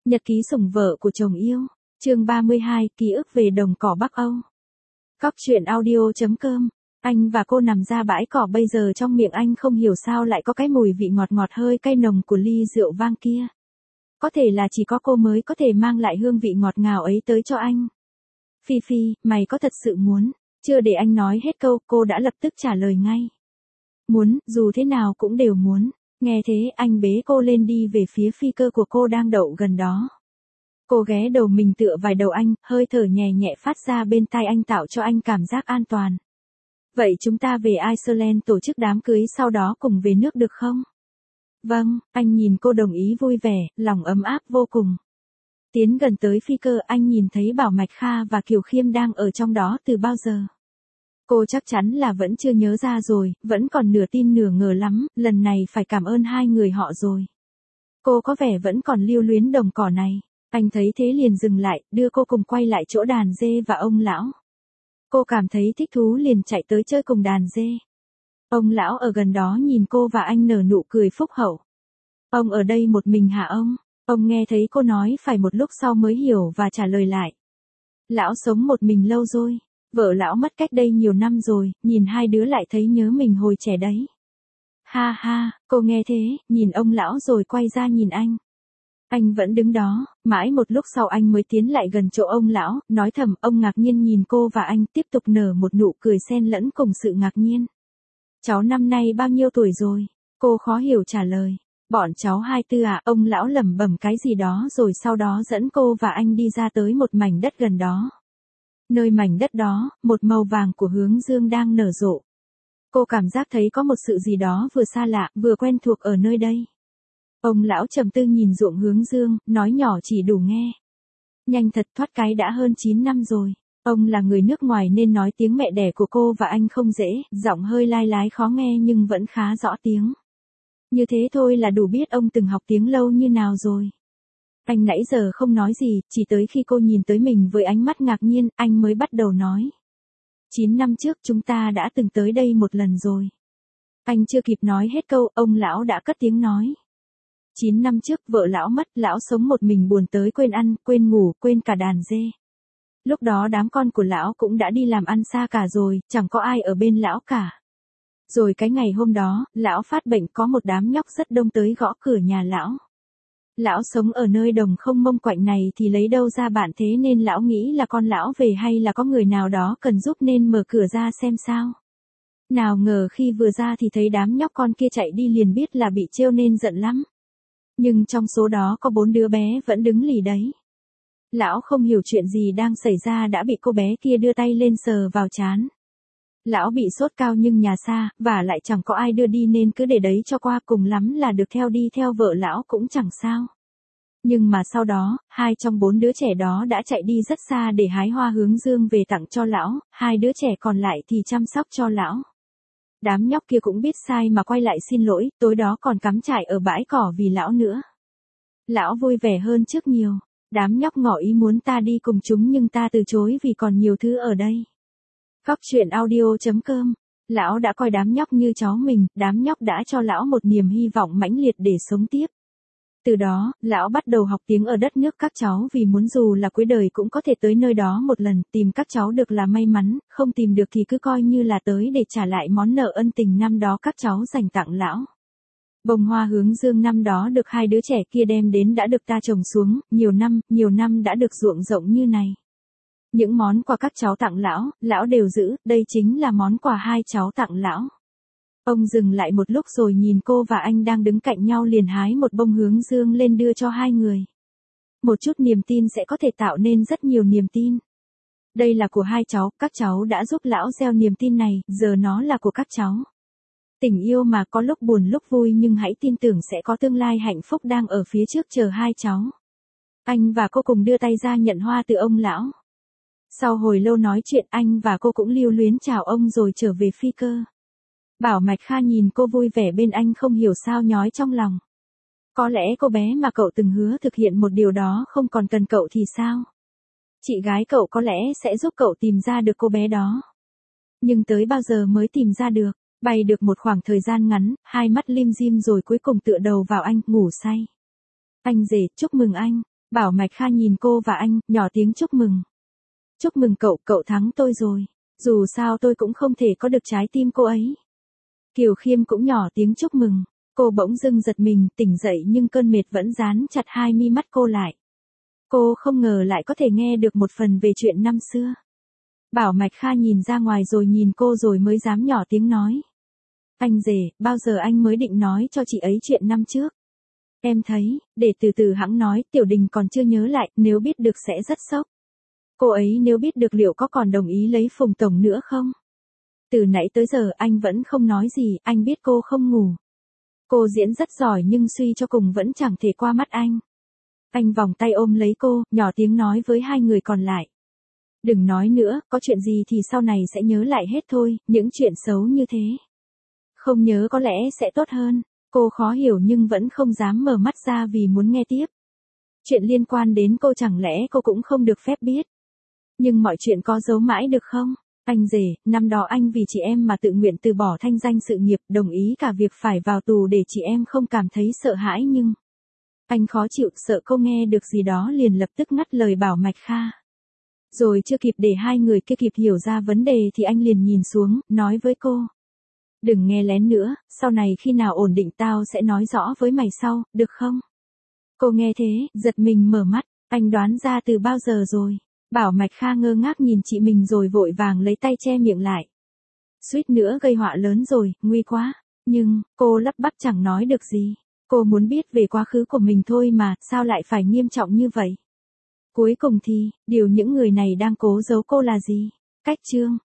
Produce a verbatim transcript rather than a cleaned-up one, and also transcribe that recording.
Nhật ký sủng vợ của chồng yêu. Chương ba mươi hai, ký ức về đồng cỏ Bắc Âu. Cóc truyện audio chấm com. Anh và cô nằm ra bãi cỏ, bây giờ trong miệng anh không hiểu sao lại có cái mùi vị ngọt ngọt hơi cay nồng của ly rượu vang kia. Có thể là chỉ có cô mới có thể mang lại hương vị ngọt ngào ấy tới cho anh. Phi Phi, mày có thật sự muốn? Chưa để anh nói hết câu, cô đã lập tức trả lời ngay. Muốn, dù thế nào cũng đều muốn. Nghe thế, anh bế cô lên đi về phía phi cơ của cô đang đậu gần đó. Cô ghé đầu mình tựa vào đầu anh, hơi thở nhẹ nhẹ phát ra bên tai anh tạo cho anh cảm giác an toàn. Vậy chúng ta về Iceland tổ chức đám cưới sau đó cùng về nước được không? Vâng, anh nhìn cô đồng ý vui vẻ, lòng ấm áp vô cùng. Tiến gần tới phi cơ, anh nhìn thấy Bảo Mạch Kha và Kiều Khiêm đang ở trong đó từ bao giờ. Cô chắc chắn là vẫn chưa nhớ ra rồi, vẫn còn nửa tin nửa ngờ lắm, lần này phải cảm ơn hai người họ rồi. Cô có vẻ vẫn còn lưu luyến đồng cỏ này. Anh thấy thế liền dừng lại, đưa cô cùng quay lại chỗ đàn dê và ông lão. Cô cảm thấy thích thú liền chạy tới chơi cùng đàn dê. Ông lão ở gần đó nhìn cô và anh nở nụ cười phúc hậu. Ông ở đây một mình hả ông? Ông nghe thấy cô nói phải một lúc sau mới hiểu và trả lời lại. Lão sống một mình lâu rồi. Vợ lão mất cách đây nhiều năm rồi, nhìn hai đứa lại thấy nhớ mình hồi trẻ đấy. Ha ha, cô nghe thế, nhìn ông lão rồi quay ra nhìn anh. Anh vẫn đứng đó, mãi một lúc sau anh mới tiến lại gần chỗ ông lão, nói thầm. Ông ngạc nhiên nhìn cô và anh, tiếp tục nở một nụ cười xen lẫn cùng sự ngạc nhiên. Cháu năm nay bao nhiêu tuổi rồi? Cô khó hiểu trả lời. Bọn cháu hai tư à, ông lão lẩm bẩm cái gì đó rồi sau đó dẫn cô và anh đi ra tới một mảnh đất gần đó. Nơi mảnh đất đó, một màu vàng của hướng dương đang nở rộ. Cô cảm giác thấy có một sự gì đó vừa xa lạ, vừa quen thuộc ở nơi đây. Ông lão trầm tư nhìn ruộng hướng dương, nói nhỏ chỉ đủ nghe. Nhanh thật, thoát cái đã hơn chín năm rồi. Ông là người nước ngoài nên nói tiếng mẹ đẻ của cô và anh không dễ, giọng hơi lai lái khó nghe nhưng vẫn khá rõ tiếng. Như thế thôi là đủ biết ông từng học tiếng lâu như nào rồi. Anh nãy giờ không nói gì, chỉ tới khi cô nhìn tới mình với ánh mắt ngạc nhiên, anh mới bắt đầu nói. Chín năm trước chúng ta đã từng tới đây một lần rồi. Anh chưa kịp nói hết câu, ông lão đã cất tiếng nói. Chín năm trước vợ lão mất, lão sống một mình buồn tới quên ăn, quên ngủ, quên cả đàn dê. Lúc đó đám con của lão cũng đã đi làm ăn xa cả rồi, chẳng có ai ở bên lão cả. Rồi cái ngày hôm đó, lão phát bệnh, có một đám nhóc rất đông tới gõ cửa nhà lão. Lão sống ở nơi đồng không mông quạnh này thì lấy đâu ra bạn, thế nên lão nghĩ là con lão về hay là có người nào đó cần giúp nên mở cửa ra xem sao. Nào ngờ khi vừa ra thì thấy đám nhóc con kia chạy đi liền biết là bị trêu nên giận lắm. Nhưng trong số đó có bốn đứa bé vẫn đứng lì đấy. Lão không hiểu chuyện gì đang xảy ra đã bị cô bé kia đưa tay lên sờ vào trán. Lão bị sốt cao nhưng nhà xa, và lại chẳng có ai đưa đi nên cứ để đấy cho qua, cùng lắm là được theo đi theo vợ lão cũng chẳng sao. Nhưng mà sau đó, hai trong bốn đứa trẻ đó đã chạy đi rất xa để hái hoa hướng dương về tặng cho lão, hai đứa trẻ còn lại thì chăm sóc cho lão. Đám nhóc kia cũng biết sai mà quay lại xin lỗi, tối đó còn cắm trại ở bãi cỏ vì lão nữa. Lão vui vẻ hơn trước nhiều. Đám nhóc ngỏ ý muốn ta đi cùng chúng nhưng ta từ chối vì còn nhiều thứ ở đây. Cóc truyện audio chấm com. Lão đã coi đám nhóc như cháu mình, đám nhóc đã cho lão một niềm hy vọng mãnh liệt để sống tiếp. Từ đó, lão bắt đầu học tiếng ở đất nước các cháu vì muốn dù là cuối đời cũng có thể tới nơi đó một lần, tìm các cháu được là may mắn, không tìm được thì cứ coi như là tới để trả lại món nợ ân tình năm đó các cháu dành tặng lão. Bông hoa hướng dương năm đó được hai đứa trẻ kia đem đến đã được ta trồng xuống, nhiều năm, nhiều năm đã được ruộng rộng như này. Những món quà các cháu tặng lão, lão đều giữ, đây chính là món quà hai cháu tặng lão. Ông dừng lại một lúc rồi nhìn cô và anh đang đứng cạnh nhau liền hái một bông hướng dương lên đưa cho hai người. Một chút niềm tin sẽ có thể tạo nên rất nhiều niềm tin. Đây là của hai cháu, các cháu đã giúp lão gieo niềm tin này, giờ nó là của các cháu. Tình yêu mà có lúc buồn lúc vui nhưng hãy tin tưởng sẽ có tương lai hạnh phúc đang ở phía trước chờ hai cháu. Anh và cô cùng đưa tay ra nhận hoa từ ông lão. Sau hồi lâu nói chuyện anh và cô cũng lưu luyến chào ông rồi trở về phi cơ. Bảo Mạch Kha nhìn cô vui vẻ bên anh không hiểu sao nhói trong lòng. Có lẽ cô bé mà cậu từng hứa thực hiện một điều đó không còn cần cậu thì sao? Chị gái cậu có lẽ sẽ giúp cậu tìm ra được cô bé đó. Nhưng tới bao giờ mới tìm ra được? Bay được một khoảng thời gian ngắn, hai mắt lim dim rồi cuối cùng tựa đầu vào anh, ngủ say. Anh rể, chúc mừng anh. Bảo Mạch Kha nhìn cô và anh, nhỏ tiếng chúc mừng. Chúc mừng cậu, cậu thắng tôi rồi. Dù sao tôi cũng không thể có được trái tim cô ấy. Kiều Khiêm cũng nhỏ tiếng chúc mừng. Cô bỗng dưng giật mình, tỉnh dậy nhưng cơn mệt vẫn dán chặt hai mi mắt cô lại. Cô không ngờ lại có thể nghe được một phần về chuyện năm xưa. Bảo Mạch Kha nhìn ra ngoài rồi nhìn cô rồi mới dám nhỏ tiếng nói. Anh rể, bao giờ anh mới định nói cho chị ấy chuyện năm trước? Em thấy, để từ từ hẵng nói, Tiểu Đình còn chưa nhớ lại, nếu biết được sẽ rất sốc. Cô ấy nếu biết được liệu có còn đồng ý lấy Phùng Tổng nữa không? Từ nãy tới giờ anh vẫn không nói gì, anh biết cô không ngủ. Cô diễn rất giỏi nhưng suy cho cùng vẫn chẳng thể qua mắt anh. Anh vòng tay ôm lấy cô, nhỏ tiếng nói với hai người còn lại. Đừng nói nữa, có chuyện gì thì sau này sẽ nhớ lại hết thôi, những chuyện xấu như thế. Không nhớ có lẽ sẽ tốt hơn. Cô khó hiểu nhưng vẫn không dám mở mắt ra vì muốn nghe tiếp. Chuyện liên quan đến cô chẳng lẽ cô cũng không được phép biết. Nhưng mọi chuyện có giấu mãi được không? Anh rể, năm đó anh vì chị em mà tự nguyện từ bỏ thanh danh sự nghiệp, đồng ý cả việc phải vào tù để chị em không cảm thấy sợ hãi nhưng... Anh khó chịu, sợ cô nghe được gì đó liền lập tức ngắt lời Bảo Mạch Kha. Rồi chưa kịp để hai người kia kịp hiểu ra vấn đề thì anh liền nhìn xuống, nói với cô. Đừng nghe lén nữa, sau này khi nào ổn định tao sẽ nói rõ với mày sau, được không? Cô nghe thế, giật mình mở mắt, anh đoán ra từ bao giờ rồi. Bảo Mạch Kha ngơ ngác nhìn chị mình rồi vội vàng lấy tay che miệng lại. Suýt nữa gây họa lớn rồi, nguy quá. Nhưng, cô lắp bắp chẳng nói được gì. Cô muốn biết về quá khứ của mình thôi mà, sao lại phải nghiêm trọng như vậy? Cuối cùng thì, điều những người này đang cố giấu cô là gì? Cách chương